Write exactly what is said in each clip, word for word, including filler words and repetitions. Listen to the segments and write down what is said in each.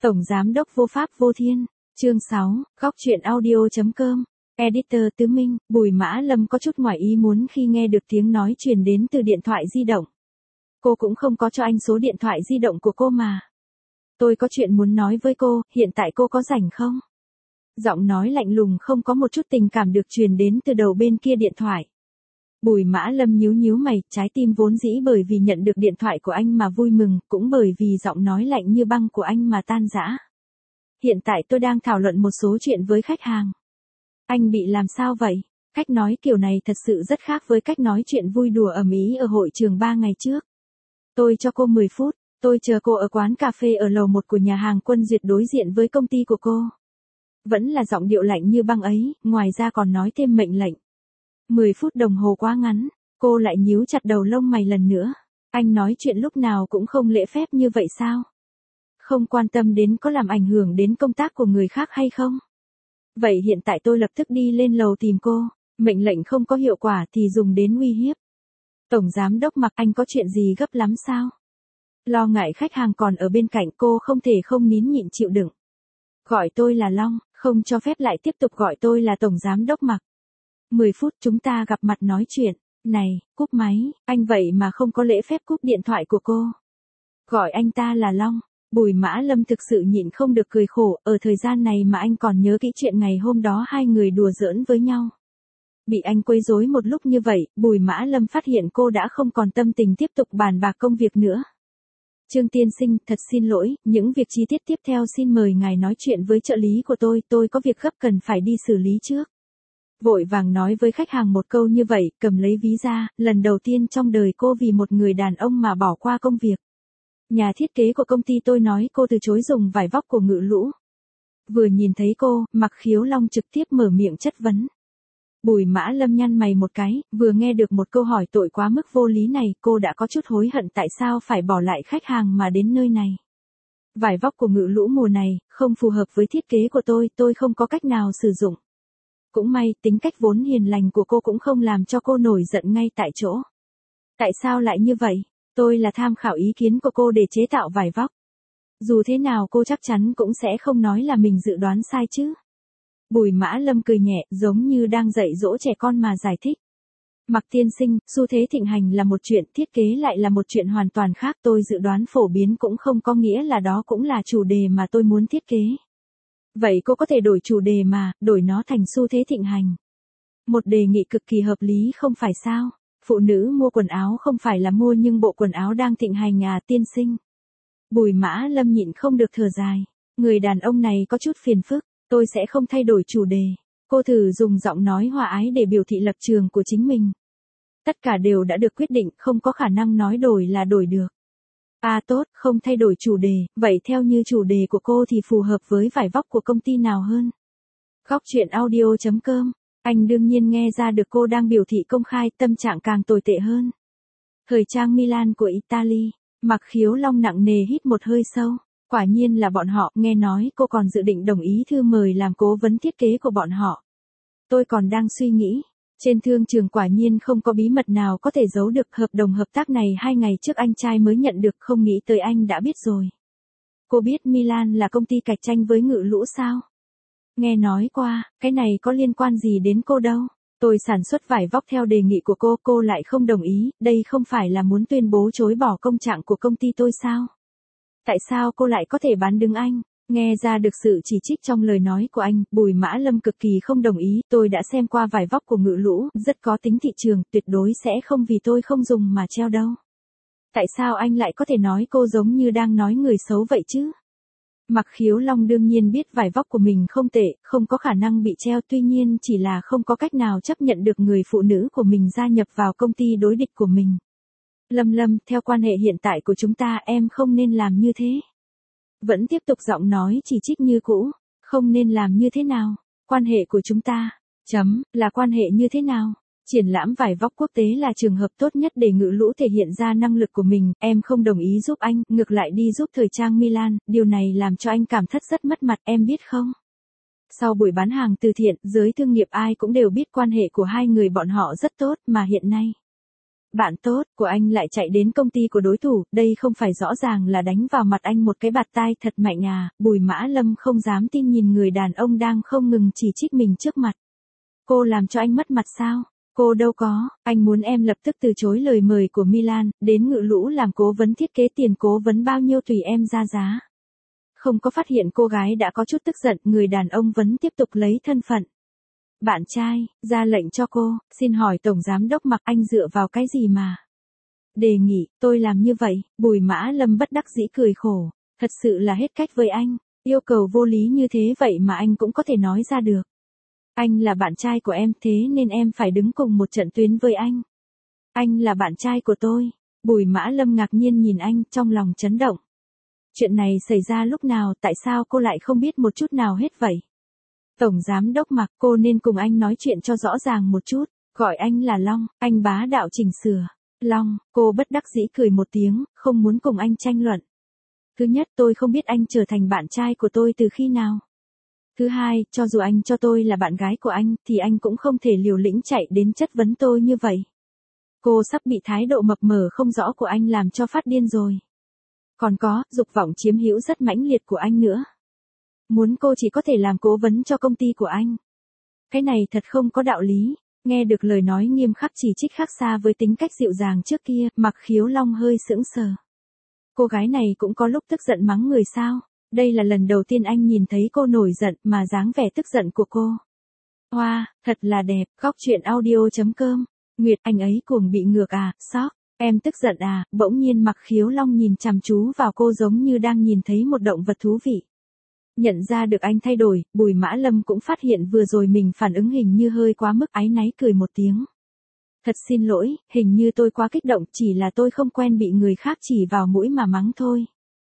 Tổng Giám đốc Vô Pháp Vô Thiên, chương sáu, góc truyện audio.com, Editor Tứ Minh, Bùi Mã Lâm có chút ngoài ý muốn khi nghe được tiếng nói truyền đến từ điện thoại di động. Cô cũng không có cho anh số điện thoại di động của cô mà. Tôi có chuyện muốn nói với cô, hiện tại cô có rảnh không? Giọng nói lạnh lùng không có một chút tình cảm được truyền đến từ đầu bên kia điện thoại. Bùi Mã Lâm nhíu nhíu mày, trái tim vốn dĩ bởi vì nhận được điện thoại của anh mà vui mừng, cũng bởi vì giọng nói lạnh như băng của anh mà tan rã. Hiện tại tôi đang thảo luận một số chuyện với khách hàng. Anh bị làm sao vậy? Cách nói kiểu này thật sự rất khác với cách nói chuyện vui đùa ầm ĩ ở hội trường ba ngày trước. Tôi cho cô mười phút, tôi chờ cô ở quán cà phê ở lầu một của nhà hàng Quân Duyệt đối diện với công ty của cô. Vẫn là giọng điệu lạnh như băng ấy, ngoài ra còn nói thêm mệnh lệnh. mười phút đồng hồ quá ngắn, cô lại nhíu chặt đầu lông mày lần nữa. Anh nói chuyện lúc nào cũng không lễ phép như vậy sao? Không quan tâm đến có làm ảnh hưởng đến công tác của người khác hay không? Vậy hiện tại tôi lập tức đi lên lầu tìm cô, mệnh lệnh không có hiệu quả thì dùng đến uy hiếp. Tổng Giám đốc Mạc, anh có chuyện gì gấp lắm sao? Lo ngại khách hàng còn ở bên cạnh, cô không thể không nín nhịn chịu đựng. Gọi tôi là Long, không cho phép lại tiếp tục gọi tôi là Tổng Giám đốc Mạc. mười phút chúng ta gặp mặt nói chuyện. Này, cúp máy, anh vậy mà không có lễ phép cúp điện thoại của cô. Gọi anh ta là Long. Bùi Mã Lâm thực sự nhịn không được cười khổ, ở thời gian này mà anh còn nhớ kỹ chuyện ngày hôm đó hai người đùa giỡn với nhau. Bị anh quấy rối một lúc như vậy, Bùi Mã Lâm phát hiện cô đã không còn tâm tình tiếp tục bàn bạc công việc nữa. Trương tiên sinh, thật xin lỗi, những việc chi tiết tiếp theo xin mời ngài nói chuyện với trợ lý của tôi, tôi có việc gấp cần phải đi xử lý trước. Vội vàng nói với khách hàng một câu như vậy, cầm lấy ví ra, lần đầu tiên trong đời cô vì một người đàn ông mà bỏ qua công việc. Nhà thiết kế của công ty tôi nói cô từ chối dùng vải vóc của Ngự Lũ. Vừa nhìn thấy cô, Mạc Khiếu Long trực tiếp mở miệng chất vấn. Bùi Mã Lâm nhăn mày một cái, vừa nghe được một câu hỏi tội quá mức vô lý này, cô đã có chút hối hận tại sao phải bỏ lại khách hàng mà đến nơi này. Vải vóc của Ngự Lũ mùa này, không phù hợp với thiết kế của tôi, tôi không có cách nào sử dụng. Cũng may, tính cách vốn hiền lành của cô cũng không làm cho cô nổi giận ngay tại chỗ. Tại sao lại như vậy? Tôi là tham khảo ý kiến của cô để chế tạo vải vóc. Dù thế nào cô chắc chắn cũng sẽ không nói là mình dự đoán sai chứ. Bùi Mã Lâm cười nhẹ, giống như đang dạy dỗ trẻ con mà giải thích. Mạc tiên sinh, xu thế thịnh hành là một chuyện, thiết kế lại là một chuyện hoàn toàn khác. Tôi dự đoán phổ biến cũng không có nghĩa là đó cũng là chủ đề mà tôi muốn thiết kế. Vậy cô có thể đổi chủ đề mà, đổi nó thành xu thế thịnh hành. Một đề nghị cực kỳ hợp lý không phải sao? Phụ nữ mua quần áo không phải là mua nhưng bộ quần áo đang thịnh hành à tiên sinh. Bùi Mã Lâm nhịn không được thở dài. Người đàn ông này có chút phiền phức, tôi sẽ không thay đổi chủ đề. Cô thử dùng giọng nói hòa ái để biểu thị lập trường của chính mình. Tất cả đều đã được quyết định, không có khả năng nói đổi là đổi được. À tốt, không thay đổi chủ đề, vậy theo như chủ đề của cô thì phù hợp với vải vóc của công ty nào hơn? Góc truyện audio.com, anh đương nhiên nghe ra được cô đang biểu thị công khai, tâm trạng càng tồi tệ hơn. Thời trang Milan của Italy, Mạc Khiếu Long nặng nề hít một hơi sâu. Quả nhiên là bọn họ, nghe nói cô còn dự định đồng ý thư mời làm cố vấn thiết kế của bọn họ. Tôi còn đang suy nghĩ. Trên thương trường quả nhiên không có bí mật nào có thể giấu được, hợp đồng hợp tác này hai ngày trước anh trai mới nhận được, không nghĩ tới anh đã biết rồi. Cô biết Milan là công ty cạnh tranh với Ngự Lũ sao? Nghe nói qua, cái này có liên quan gì đến cô đâu. Tôi sản xuất vải vóc theo đề nghị của cô, cô lại không đồng ý, đây không phải là muốn tuyên bố chối bỏ công trạng của công ty tôi sao? Tại sao cô lại có thể bán đứng anh? Nghe ra được sự chỉ trích trong lời nói của anh, Bùi Mã Lâm cực kỳ không đồng ý, tôi đã xem qua vải vóc của Ngự Lũ, rất có tính thị trường, tuyệt đối sẽ không vì tôi không dùng mà treo đâu. Tại sao anh lại có thể nói cô giống như đang nói người xấu vậy chứ? Mạc Khiếu Long đương nhiên biết vải vóc của mình không tệ, không có khả năng bị treo, tuy nhiên chỉ là không có cách nào chấp nhận được người phụ nữ của mình gia nhập vào công ty đối địch của mình. Lâm Lâm, theo quan hệ hiện tại của chúng ta em không nên làm như thế. Vẫn tiếp tục giọng nói chỉ trích như cũ, không nên làm như thế nào, quan hệ của chúng ta, chấm, là quan hệ như thế nào. Triển lãm vải vóc quốc tế là trường hợp tốt nhất để Ngự Lũ thể hiện ra năng lực của mình, em không đồng ý giúp anh, ngược lại đi giúp thời trang Milan, điều này làm cho anh cảm thất rất mất mặt, em biết không? Sau buổi bán hàng từ thiện, giới thương nghiệp ai cũng đều biết quan hệ của hai người bọn họ rất tốt, mà hiện nay Bạn tốt của anh lại chạy đến công ty của đối thủ, đây không phải rõ ràng là đánh vào mặt anh một cái bạt tai thật mạnh à, Bùi Mã Lâm không dám tin nhìn người đàn ông đang không ngừng chỉ trích mình trước mặt. Cô làm cho anh mất mặt sao? Cô đâu có, anh muốn em lập tức từ chối lời mời của Milan, đến Ngự Lũ làm cố vấn thiết kế, tiền cố vấn bao nhiêu tùy em ra giá. Không có phát hiện cô gái đã có chút tức giận, người đàn ông vẫn tiếp tục lấy thân phận bạn trai, ra lệnh cho cô, xin hỏi Tổng Giám Đốc Mạc, anh dựa vào cái gì mà đề nghị tôi làm như vậy? Bùi Mã Lâm bất đắc dĩ cười khổ, thật sự là hết cách với anh, yêu cầu vô lý như thế vậy mà anh cũng có thể nói ra được. Anh là bạn trai của em, thế nên em phải đứng cùng một trận tuyến với anh. Anh là bạn trai của tôi. Bùi Mã Lâm ngạc nhiên nhìn anh, trong lòng chấn động. Chuyện này xảy ra lúc nào, tại sao cô lại không biết một chút nào hết vậy? Tổng Giám Đốc Mạc, cô nên cùng anh nói chuyện cho rõ ràng một chút, gọi anh là Long, anh bá đạo chỉnh sửa. Long, cô bất đắc dĩ cười một tiếng, không muốn cùng anh tranh luận. Thứ nhất, tôi không biết anh trở thành bạn trai của tôi từ khi nào. Thứ hai, cho dù anh cho tôi là bạn gái của anh, thì anh cũng không thể liều lĩnh chạy đến chất vấn tôi như vậy. Cô sắp bị thái độ mập mờ không rõ của anh làm cho phát điên rồi. Còn có, dục vọng chiếm hữu rất mãnh liệt của anh nữa. Muốn cô chỉ có thể làm cố vấn cho công ty của anh. Cái này thật không có đạo lý. Nghe được lời nói nghiêm khắc chỉ trích khác xa với tính cách dịu dàng trước kia, Mạc Khiếu Long hơi sững sờ. Cô gái này cũng có lúc tức giận mắng người sao? Đây là lần đầu tiên anh nhìn thấy cô nổi giận mà dáng vẻ tức giận của cô. Hoa, wow, thật là đẹp, góc truyện audio chấm com. Nguyệt, anh ấy cuồng bị ngược à, sóc, em tức giận à, bỗng nhiên Mạc Khiếu Long nhìn chăm chú vào cô giống như đang nhìn thấy một động vật thú vị. Nhận ra được anh thay đổi, Bùi Mã Lâm cũng phát hiện vừa rồi mình phản ứng hình như hơi quá mức, áy náy cười một tiếng. Thật xin lỗi, hình như tôi quá kích động, chỉ là tôi không quen bị người khác chỉ vào mũi mà mắng thôi.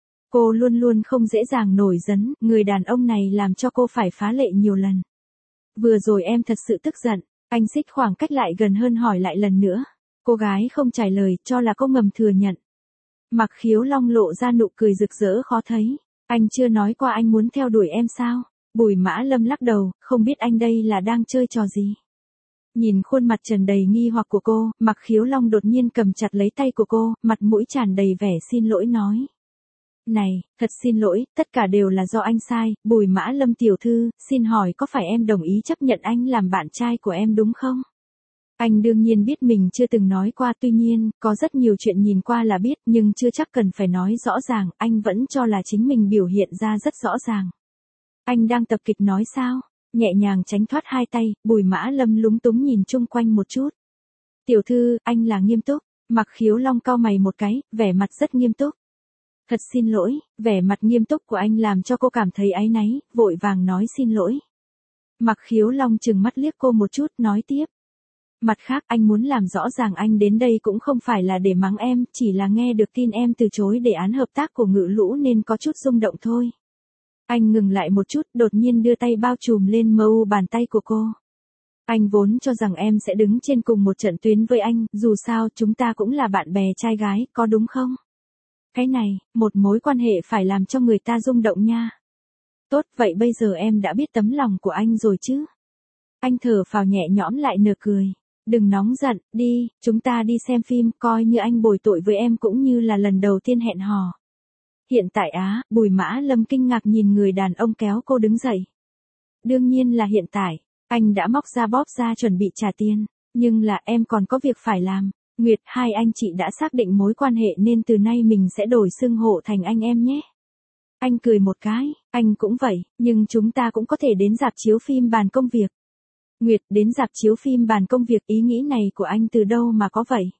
Cô luôn luôn không dễ dàng nổi giận, người đàn ông này làm cho cô phải phá lệ nhiều lần. Vừa rồi em thật sự tức giận, anh xích khoảng cách lại gần hơn hỏi lại lần nữa. Cô gái không trả lời, cho là cô ngầm thừa nhận. Mạc Khiếu Long lộ ra nụ cười rực rỡ khó thấy. Anh chưa nói qua anh muốn theo đuổi em sao? Bùi Mã Lâm lắc đầu, không biết anh đây là đang chơi trò gì. Nhìn khuôn mặt tràn đầy nghi hoặc của cô, Mạc Khiếu Long đột nhiên cầm chặt lấy tay của cô, mặt mũi tràn đầy vẻ xin lỗi nói. Này, thật xin lỗi, tất cả đều là do anh sai, Bùi Mã Lâm tiểu thư, xin hỏi có phải em đồng ý chấp nhận anh làm bạn trai của em đúng không? Anh đương nhiên biết mình chưa từng nói qua, tuy nhiên, có rất nhiều chuyện nhìn qua là biết, nhưng chưa chắc cần phải nói rõ ràng, anh vẫn cho là chính mình biểu hiện ra rất rõ ràng. Anh đang tập kịch nói sao? Nhẹ nhàng tránh thoát hai tay, Bùi Mã Lâm lúng túng nhìn chung quanh một chút. Tiểu thư, anh là nghiêm túc, Mạc Khiếu Long cau mày một cái, vẻ mặt rất nghiêm túc. Thật xin lỗi, vẻ mặt nghiêm túc của anh làm cho cô cảm thấy áy náy, vội vàng nói xin lỗi. Mạc Khiếu Long trừng mắt liếc cô một chút, nói tiếp. Mặt khác, anh muốn làm rõ ràng anh đến đây cũng không phải là để mắng em, chỉ là nghe được tin em từ chối đề án hợp tác của Ngự Lũ nên có chút rung động thôi. Anh ngừng lại một chút, đột nhiên đưa tay bao trùm lên mờ u bàn tay của cô. Anh vốn cho rằng em sẽ đứng trên cùng một trận tuyến với anh, dù sao chúng ta cũng là bạn bè trai gái, có đúng không? Cái này, một mối quan hệ phải làm cho người ta rung động nha. Tốt, vậy bây giờ em đã biết tấm lòng của anh rồi chứ? Anh thở phào nhẹ nhõm lại nở cười. Đừng nóng giận, đi, chúng ta đi xem phim, coi như anh bồi tội với em cũng như là lần đầu tiên hẹn hò. Hiện tại á, Bùi Mã Lâm kinh ngạc nhìn người đàn ông kéo cô đứng dậy. Đương nhiên là hiện tại, anh đã móc ra bóp ra chuẩn bị trả tiền, nhưng là em còn có việc phải làm. Nguyệt, hai anh chị đã xác định mối quan hệ nên từ nay mình sẽ đổi xưng hô thành anh em nhé. Anh cười một cái, anh cũng vậy, nhưng chúng ta cũng có thể đến rạp chiếu phim bàn công việc. Nguyệt, đến rạp chiếu phim bàn công việc, ý nghĩ này của anh từ đâu mà có vậy?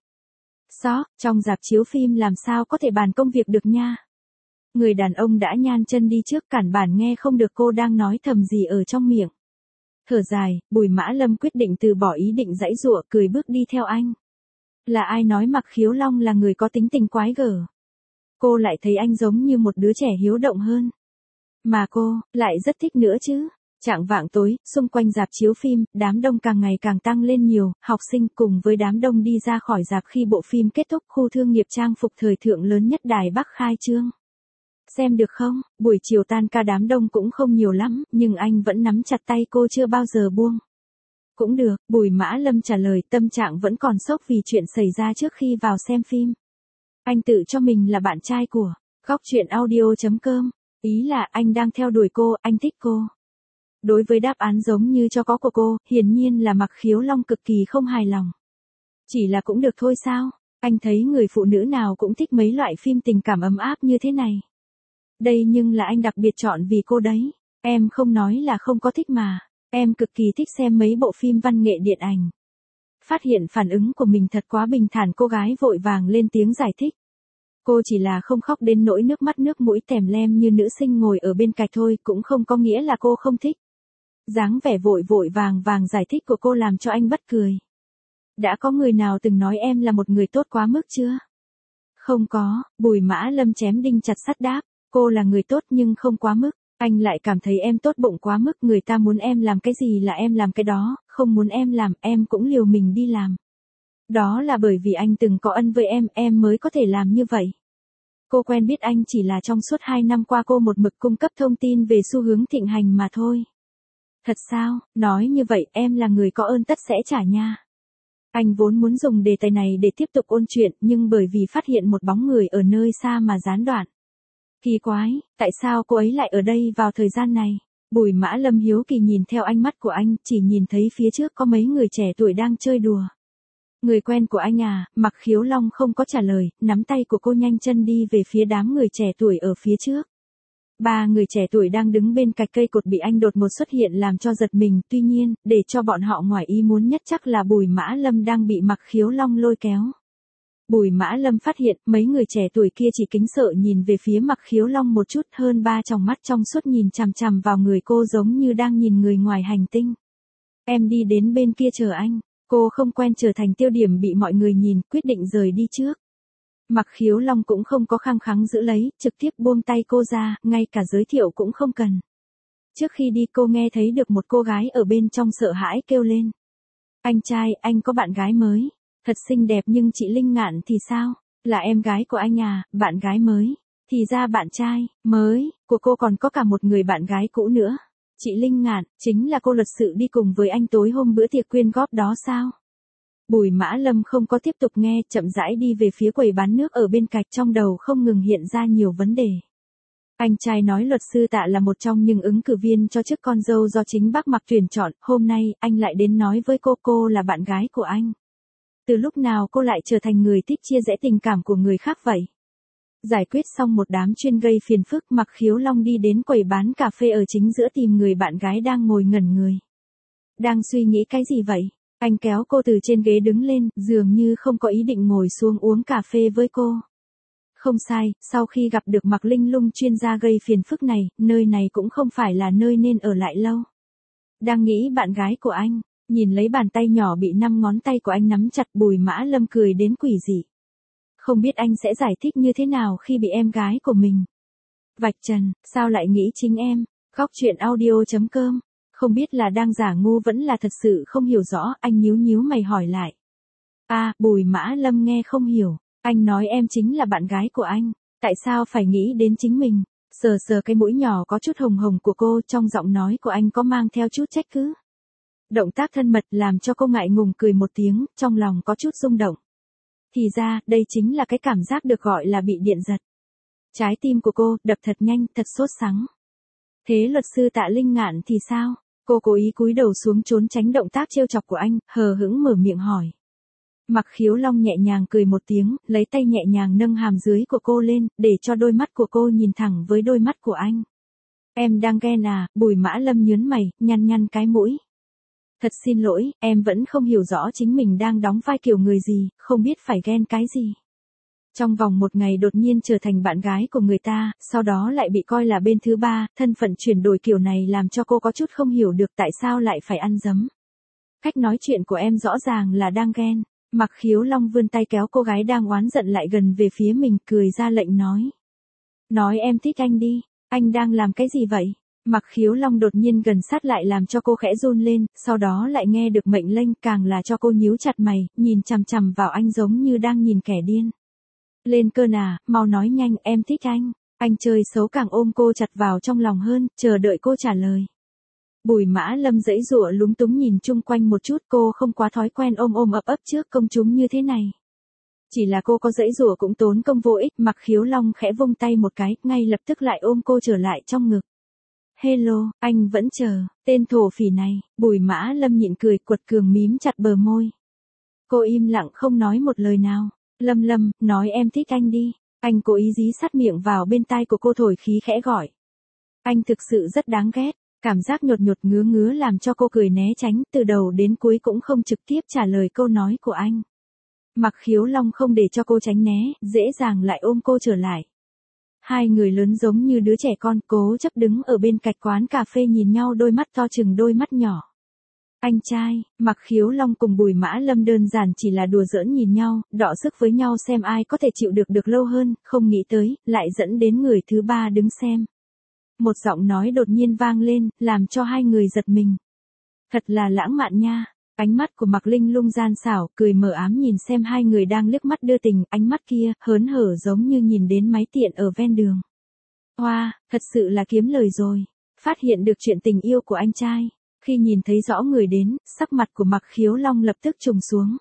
Xó, trong rạp chiếu phim làm sao có thể bàn công việc được nha? Người đàn ông đã nhan chân đi trước, cản bản nghe không được cô đang nói thầm gì ở trong miệng. Thở dài, Bùi Mã Lâm quyết định từ bỏ ý định giãy giụa, cười bước đi theo anh. Là ai nói Mạc Khiếu Long là người có tính tình quái gở? Cô lại thấy anh giống như một đứa trẻ hiếu động hơn. Mà cô, lại rất thích nữa chứ. Chạng vạng tối, xung quanh rạp chiếu phim, đám đông càng ngày càng tăng lên nhiều, học sinh cùng với đám đông đi ra khỏi rạp khi bộ phim kết thúc. Khu thương nghiệp trang phục thời thượng lớn nhất Đài Bắc khai trương. Xem được không? Buổi chiều tan ca đám đông cũng không nhiều lắm, nhưng anh vẫn nắm chặt tay cô chưa bao giờ buông. Cũng được, Bùi Mã Lâm trả lời, tâm trạng vẫn còn sốc vì chuyện xảy ra trước khi vào xem phim. Anh tự cho mình là bạn trai của góc truyện audio.com. Ý là anh đang theo đuổi cô, anh thích cô. Đối với đáp án giống như cho có của cô, hiển nhiên là Mặc Khiếu Long cực kỳ không hài lòng. Chỉ là cũng được thôi sao? Anh thấy người phụ nữ nào cũng thích mấy loại phim tình cảm ấm áp như thế này. Đây nhưng là anh đặc biệt chọn vì cô đấy. Em không nói là không có thích mà. Em cực kỳ thích xem mấy bộ phim văn nghệ điện ảnh. Phát hiện phản ứng của mình thật quá bình thản, cô gái vội vàng lên tiếng giải thích. Cô chỉ là không khóc đến nỗi nước mắt nước mũi tèm lem như nữ sinh ngồi ở bên cạnh thôi, cũng không có nghĩa là cô không thích. Dáng vẻ vội vội vàng vàng giải thích của cô làm cho anh bất cười. Đã có người nào từng nói em là một người tốt quá mức chưa? Không có, Bùi Mã Lâm chém đinh chặt sắt đáp. Cô là người tốt nhưng không quá mức. Anh lại cảm thấy em tốt bụng quá mức, người ta muốn em làm cái gì là em làm cái đó, không muốn em làm, em cũng liều mình đi làm. Đó là bởi vì anh từng có ân với em, em mới có thể làm như vậy. Cô quen biết anh chỉ là trong suốt hai năm qua cô một mực cung cấp thông tin về xu hướng thịnh hành mà thôi. Thật sao, nói như vậy em là người có ơn tất sẽ trả nha. Anh vốn muốn dùng đề tài này để tiếp tục ôn chuyện, nhưng bởi vì phát hiện một bóng người ở nơi xa mà gián đoạn. Kỳ quái, tại sao cô ấy lại ở đây vào thời gian này? Bùi Mã Lâm hiếu kỳ nhìn theo ánh mắt của anh, chỉ nhìn thấy phía trước có mấy người trẻ tuổi đang chơi đùa. Người quen của anh à? Mặc Khiếu Long không có trả lời, nắm tay của cô nhanh chân đi về phía đám người trẻ tuổi ở phía trước. Ba người trẻ tuổi đang đứng bên cạnh cây cột bị anh đột ngột xuất hiện làm cho giật mình, tuy nhiên, để cho bọn họ ngoài ý muốn nhất chắc là Bùi Mã Lâm đang bị Mặc Khiếu Long lôi kéo. Bùi Mã Lâm phát hiện mấy người trẻ tuổi kia chỉ kính sợ nhìn về phía Mặc Khiếu Long một chút, hơn ba tròng mắt trong suốt nhìn chằm chằm vào người cô giống như đang nhìn người ngoài hành tinh. Em đi đến bên kia chờ anh. Cô không quen trở thành tiêu điểm bị mọi người nhìn, quyết định rời đi trước. Mặc Khiếu Long cũng không có khăng khăng giữ lấy, trực tiếp buông tay cô ra, ngay cả giới thiệu cũng không cần. Trước khi đi cô nghe thấy được một cô gái ở bên trong sợ hãi kêu lên. Anh trai, anh có bạn gái mới. Thật xinh đẹp, nhưng chị Linh Ngạn thì sao? Là em gái của anh à, bạn gái mới. Thì ra bạn trai mới của cô còn có cả một người bạn gái cũ nữa. Chị Linh Ngạn, chính là cô luật sự đi cùng với anh tối hôm bữa tiệc quyên góp đó sao? Bùi Mã Lâm không có tiếp tục nghe, chậm rãi đi về phía quầy bán nước ở bên cạnh, trong đầu không ngừng hiện ra nhiều vấn đề. Anh trai nói luật sư Tạ là một trong những ứng cử viên cho chức con dâu do chính bác Mặc tuyển chọn, hôm nay anh lại đến nói với cô cô là bạn gái của anh. Từ lúc nào cô lại trở thành người thích chia rẽ tình cảm của người khác vậy? Giải quyết xong một đám chuyên gây phiền phức, Mặc Khiếu Long đi đến quầy bán cà phê ở chính giữa tìm người bạn gái đang ngồi ngẩn người. Đang suy nghĩ cái gì vậy? Anh kéo cô từ trên ghế đứng lên, dường như không có ý định ngồi xuống uống cà phê với cô. Không sai, sau khi gặp được Mặc Linh Lung chuyên gia gây phiền phức này, nơi này cũng không phải là nơi nên ở lại lâu. Đang nghĩ bạn gái của anh, nhìn lấy bàn tay nhỏ bị năm ngón tay của anh nắm chặt, Bùi Mã Lâm cười đến quỷ dị. Không biết anh sẽ giải thích như thế nào khi bị em gái của mình vạch trần, sao lại nghĩ chính em? Góc truyện audio.com. Không biết là đang giả ngu vẫn là thật sự không hiểu rõ, anh nhíu nhíu mày hỏi lại. À, Bùi Mã Lâm nghe không hiểu, anh nói em chính là bạn gái của anh, tại sao phải nghĩ đến chính mình? Sờ sờ cái mũi nhỏ có chút hồng hồng của cô, trong giọng nói của anh có mang theo chút trách cứ. Động tác thân mật làm cho cô ngại ngùng cười một tiếng, trong lòng có chút rung động. Thì ra, đây chính là cái cảm giác được gọi là bị điện giật. Trái tim của cô đập thật nhanh, thật sốt sắng. Thế luật sư Tạ Linh Ngạn thì sao? Cô cố ý cúi đầu xuống trốn tránh động tác trêu chọc của anh, hờ hững mở miệng hỏi. Mặc Khiếu Long nhẹ nhàng cười một tiếng, lấy tay nhẹ nhàng nâng hàm dưới của cô lên, để cho đôi mắt của cô nhìn thẳng với đôi mắt của anh. Em đang ghen à? Bùi Mã Lâm nhớn mày, nhăn nhăn cái mũi. Thật xin lỗi, em vẫn không hiểu rõ chính mình đang đóng vai kiểu người gì, không biết phải ghen cái gì. Trong vòng một ngày đột nhiên trở thành bạn gái của người ta, sau đó lại bị coi là bên thứ ba, thân phận chuyển đổi kiểu này làm cho cô có chút không hiểu được tại sao lại phải ăn dấm. Cách nói chuyện của em rõ ràng là đang ghen. Mặc Khiếu Long vươn tay kéo cô gái đang oán giận lại gần về phía mình, cười ra lệnh nói. Nói em thích anh đi, anh đang làm cái gì vậy? Mặc Khiếu Long đột nhiên gần sát lại làm cho cô khẽ run lên, sau đó lại nghe được mệnh lệnh, càng là cho cô nhíu chặt mày, nhìn chằm chằm vào anh giống như đang nhìn kẻ điên. Lên cơn à, mau nói nhanh, em thích anh. Anh chơi xấu càng ôm cô chặt vào trong lòng hơn, chờ đợi cô trả lời. Bùi Mã Lâm giãy giụa lúng túng nhìn chung quanh một chút, cô không quá thói quen ôm ôm ấp ấp trước công chúng như thế này. Chỉ là cô có giãy giụa cũng tốn công vô ích, Mặc Khiếu Long khẽ vung tay một cái, ngay lập tức lại ôm cô trở lại trong ngực. Hello, anh vẫn chờ, tên thổ phỉ này, Bùi Mã Lâm nhịn cười, quật cường mím chặt bờ môi. Cô im lặng không nói một lời nào. Lâm Lâm, nói em thích anh đi. Anh cố ý dí sát miệng vào bên tai của cô thổi khí khẽ gọi. Anh thực sự rất đáng ghét. Cảm giác nhột nhột ngứa ngứa làm cho cô cười né tránh, từ đầu đến cuối cũng không trực tiếp trả lời câu nói của anh. Mặc Khiếu Long không để cho cô tránh né, dễ dàng lại ôm cô trở lại. Hai người lớn giống như đứa trẻ con, cố chấp đứng ở bên cạnh quán cà phê nhìn nhau, đôi mắt to chừng đôi mắt nhỏ. Anh trai, Mặc Khiếu Long cùng Bùi Mã Lâm đơn giản chỉ là đùa giỡn nhìn nhau, đọ sức với nhau xem ai có thể chịu được được lâu hơn, không nghĩ tới, lại dẫn đến người thứ ba đứng xem. Một giọng nói đột nhiên vang lên, làm cho hai người giật mình. Thật là lãng mạn nha. Ánh mắt của Mạc Linh Lung gian xảo, cười mờ ám nhìn xem hai người đang liếc mắt đưa tình, ánh mắt kia, hớn hở giống như nhìn đến máy tiện ở ven đường. Hoa, wow, thật sự là kiếm lời rồi. Phát hiện được chuyện tình yêu của anh trai. Khi nhìn thấy rõ người đến, sắc mặt của Mạc Khiếu Long lập tức trùng xuống.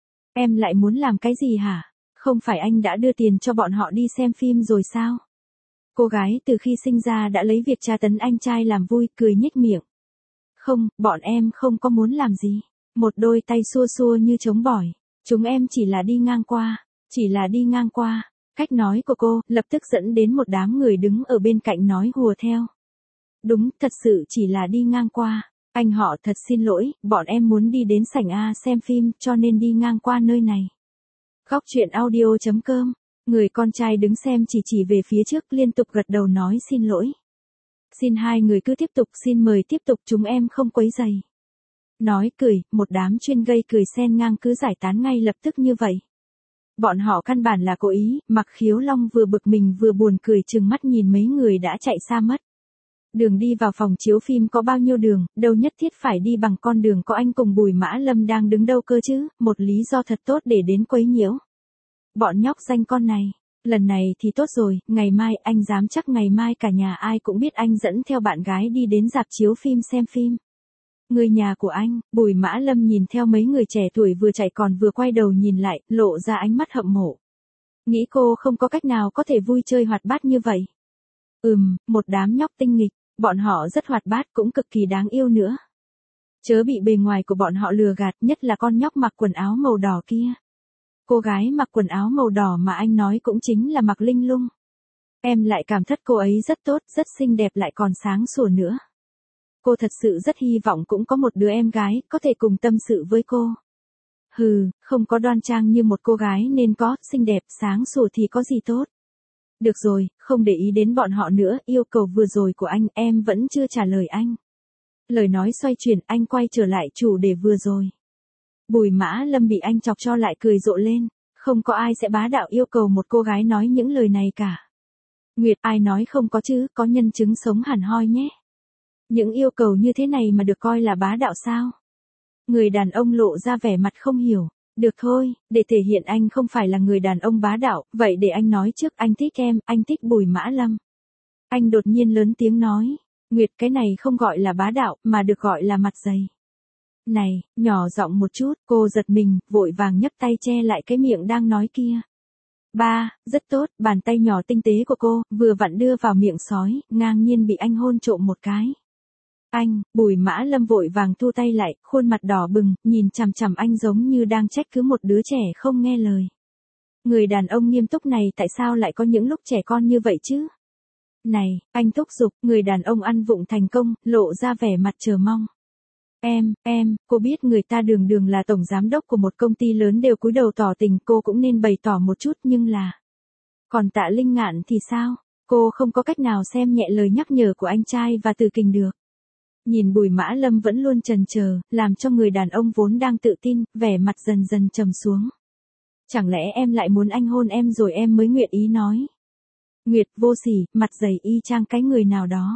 Em lại muốn làm cái gì hả? Không phải anh đã đưa tiền cho bọn họ đi xem phim rồi sao? Cô gái từ khi sinh ra đã lấy việc tra tấn anh trai làm vui, cười nhếch miệng. Không, bọn em không có muốn làm gì. Một đôi tay xua xua như chống bỏi. Chúng em chỉ là đi ngang qua. Chỉ là đi ngang qua. Cách nói của cô, lập tức dẫn đến một đám người đứng ở bên cạnh nói hùa theo. Đúng, thật sự chỉ là đi ngang qua. Anh họ thật xin lỗi, bọn em muốn đi đến sảnh A xem phim, cho nên đi ngang qua nơi này. Góc truyện audio chấm com. Người con trai đứng xem chỉ chỉ về phía trước, liên tục gật đầu nói xin lỗi. Xin hai người cứ tiếp tục, xin mời tiếp tục, chúng em không quấy rầy. Nói cười, một đám chuyên gây cười xen ngang cứ giải tán ngay lập tức như vậy. Bọn họ căn bản là cố ý, Mặc Khiếu Long vừa bực mình vừa buồn cười trừng mắt nhìn mấy người đã chạy xa mất. Đường đi vào phòng chiếu phim có bao nhiêu đường, đâu nhất thiết phải đi bằng con đường có anh cùng Bùi Mã Lâm đang đứng đâu cơ chứ, một lý do thật tốt để đến quấy nhiễu. Bọn nhóc danh con này, lần này thì tốt rồi, ngày mai anh dám chắc ngày mai cả nhà ai cũng biết anh dẫn theo bạn gái đi đến rạp chiếu phim xem phim. Người nhà của anh, Bùi Mã Lâm nhìn theo mấy người trẻ tuổi vừa chạy còn vừa quay đầu nhìn lại, lộ ra ánh mắt hậm mộ. Nghĩ cô không có cách nào có thể vui chơi hoạt bát như vậy. Ừm, một đám nhóc tinh nghịch, bọn họ rất hoạt bát cũng cực kỳ đáng yêu nữa. Chớ bị bề ngoài của bọn họ lừa gạt, nhất là con nhóc mặc quần áo màu đỏ kia. Cô gái mặc quần áo màu đỏ mà anh nói cũng chính là Mạc Linh Lung. Em lại cảm thất cô ấy rất tốt, rất xinh đẹp lại còn sáng sủa nữa. Cô thật sự rất hy vọng cũng có một đứa em gái có thể cùng tâm sự với cô. Hừ, không có đoan trang như một cô gái nên có, xinh đẹp, sáng sủa thì có gì tốt. Được rồi, không để ý đến bọn họ nữa, yêu cầu vừa rồi của anh em vẫn chưa trả lời anh. Lời nói xoay chuyển, anh quay trở lại chủ đề vừa rồi. Bùi Mã Lâm bị anh chọc cho lại cười rộ lên, không có ai sẽ bá đạo yêu cầu một cô gái nói những lời này cả. Nguyệt, ai nói không có chứ, có nhân chứng sống hẳn hoi nhé. Những yêu cầu như thế này mà được coi là bá đạo sao? Người đàn ông lộ ra vẻ mặt không hiểu. Được thôi, để thể hiện anh không phải là người đàn ông bá đạo, vậy để anh nói trước, anh thích em, anh thích Bùi Mã Lâm. Anh đột nhiên lớn tiếng nói, Nguyệt, cái này không gọi là bá đạo, mà được gọi là mặt dày. Này, nhỏ giọng một chút, cô giật mình, vội vàng nhấc tay che lại cái miệng đang nói kia. Ba, rất tốt, bàn tay nhỏ tinh tế của cô, vừa vặn đưa vào miệng sói, ngang nhiên bị anh hôn trộm một cái. Anh, Bùi Mã Lâm vội vàng thu tay lại, khuôn mặt đỏ bừng, nhìn chằm chằm anh giống như đang trách cứ một đứa trẻ không nghe lời. Người đàn ông nghiêm túc này tại sao lại có những lúc trẻ con như vậy chứ? Này, anh thúc giục, người đàn ông ăn vụng thành công, lộ ra vẻ mặt chờ mong. Em, em, cô biết người ta đường đường là tổng giám đốc của một công ty lớn đều cúi đầu tỏ tình, cô cũng nên bày tỏ một chút nhưng là... Còn Tạ Linh Ngạn thì sao? Cô không có cách nào xem nhẹ lời nhắc nhở của anh trai và Từ Kình được. Nhìn Bùi Mã Lâm vẫn luôn chần chờ, làm cho người đàn ông vốn đang tự tin, vẻ mặt dần dần trầm xuống. Chẳng lẽ em lại muốn anh hôn em rồi em mới nguyện ý nói? Nguyệt vô sỉ, mặt dày y chang cái người nào đó.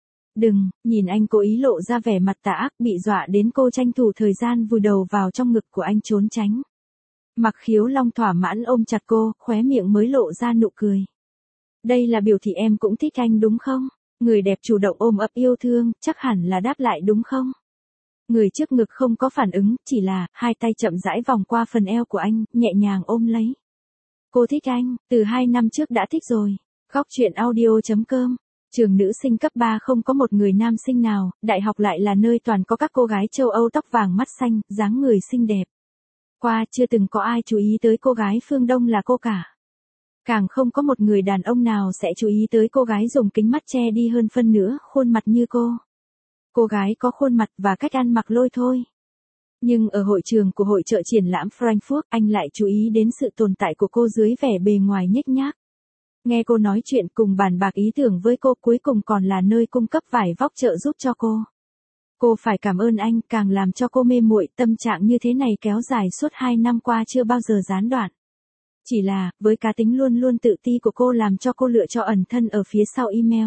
Đừng, nhìn anh cố ý lộ ra vẻ mặt tà ác, bị dọa đến cô tranh thủ thời gian vùi đầu vào trong ngực của anh trốn tránh. Mặc Khiếu Long thỏa mãn ôm chặt cô, khóe miệng mới lộ ra nụ cười. Đây là biểu thị em cũng thích anh đúng không? Người đẹp chủ động ôm ấp yêu thương, chắc hẳn là đáp lại đúng không? Người trước ngực không có phản ứng, chỉ là, hai tay chậm rãi vòng qua phần eo của anh, nhẹ nhàng ôm lấy. Cô thích anh, từ hai năm trước đã thích rồi. Góc chuyện audio.com. Trường nữ sinh cấp ba không có một người nam sinh nào, đại học lại là nơi toàn có các cô gái châu Âu tóc vàng mắt xanh, dáng người xinh đẹp. Qua chưa từng có ai chú ý tới cô gái phương Đông là cô cả. Càng không có một người đàn ông nào sẽ chú ý tới cô gái dùng kính mắt che đi hơn phân nửa khuôn mặt như cô. Cô gái có khuôn mặt và cách ăn mặc lôi thôi. Nhưng ở hội trường của hội chợ triển lãm Frankfurt, anh lại chú ý đến sự tồn tại của cô dưới vẻ bề ngoài nhếch nhác. Nghe cô nói chuyện cùng bàn bạc ý tưởng với cô, cuối cùng còn là nơi cung cấp vải vóc trợ giúp cho cô. Cô phải cảm ơn anh, càng làm cho cô mê muội, tâm trạng như thế này kéo dài suốt hai năm qua chưa bao giờ gián đoạn. Chỉ là, với cá tính luôn luôn tự ti của cô làm cho cô lựa chọn ẩn thân ở phía sau email.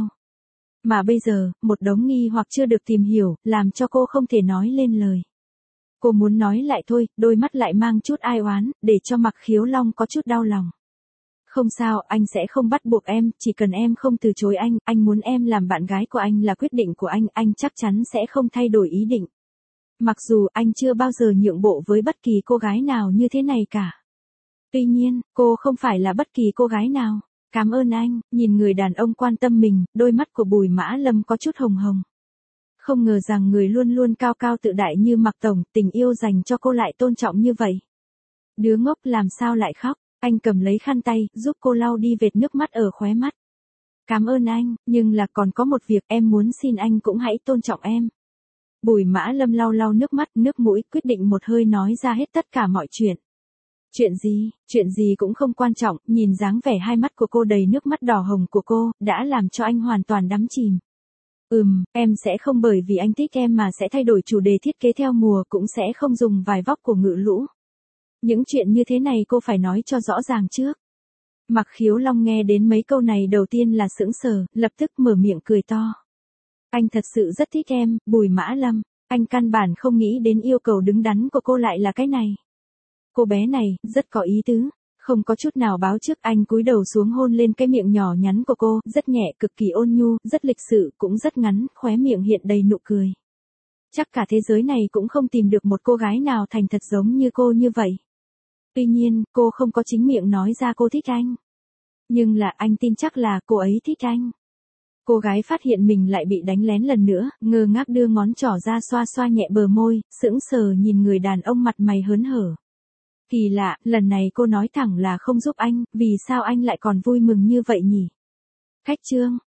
Mà bây giờ, một đống nghi hoặc chưa được tìm hiểu, làm cho cô không thể nói lên lời. Cô muốn nói lại thôi, đôi mắt lại mang chút ai oán, để cho Mặc Khiếu Long có chút đau lòng. Không sao, anh sẽ không bắt buộc em, chỉ cần em không từ chối anh, anh muốn em làm bạn gái của anh là quyết định của anh, anh chắc chắn sẽ không thay đổi ý định. Mặc dù anh chưa bao giờ nhượng bộ với bất kỳ cô gái nào như thế này cả. Tuy nhiên, cô không phải là bất kỳ cô gái nào. Cảm ơn anh, nhìn người đàn ông quan tâm mình, đôi mắt của Bùi Mã Lâm có chút hồng hồng. Không ngờ rằng người luôn luôn cao cao tự đại như Mạc Tổng, tình yêu dành cho cô lại tôn trọng như vậy. Đứa ngốc làm sao lại khóc, anh cầm lấy khăn tay, giúp cô lau đi vệt nước mắt ở khóe mắt. Cảm ơn anh, nhưng là còn có một việc em muốn xin anh cũng hãy tôn trọng em. Bùi Mã Lâm lau lau nước mắt, nước mũi, quyết định một hơi nói ra hết tất cả mọi chuyện. Chuyện gì, chuyện gì cũng không quan trọng, nhìn dáng vẻ hai mắt của cô đầy nước mắt đỏ hồng của cô, đã làm cho anh hoàn toàn đắm chìm. Ừm, em sẽ không bởi vì anh thích em mà sẽ thay đổi chủ đề thiết kế theo mùa, cũng sẽ không dùng vài vóc của Ngự Lũ. Những chuyện như thế này cô phải nói cho rõ ràng trước. Mặc Khiếu Long nghe đến mấy câu này đầu tiên là sững sờ, lập tức mở miệng cười to. Anh thật sự rất thích em, Bùi Mã Lâm, anh căn bản không nghĩ đến yêu cầu đứng đắn của cô lại là cái này. Cô bé này, rất có ý tứ, không có chút nào báo trước, anh cúi đầu xuống hôn lên cái miệng nhỏ nhắn của cô, rất nhẹ, cực kỳ ôn nhu, rất lịch sự, cũng rất ngắn, khóe miệng hiện đầy nụ cười. Chắc cả thế giới này cũng không tìm được một cô gái nào thành thật giống như cô như vậy. Tuy nhiên, cô không có chính miệng nói ra cô thích anh. Nhưng là anh tin chắc là cô ấy thích anh. Cô gái phát hiện mình lại bị đánh lén lần nữa, ngơ ngác đưa ngón trỏ ra xoa xoa nhẹ bờ môi, sững sờ nhìn người đàn ông mặt mày hớn hở. Kỳ lạ, lần này cô nói thẳng là không giúp anh, vì sao anh lại còn vui mừng như vậy nhỉ? Khách trương,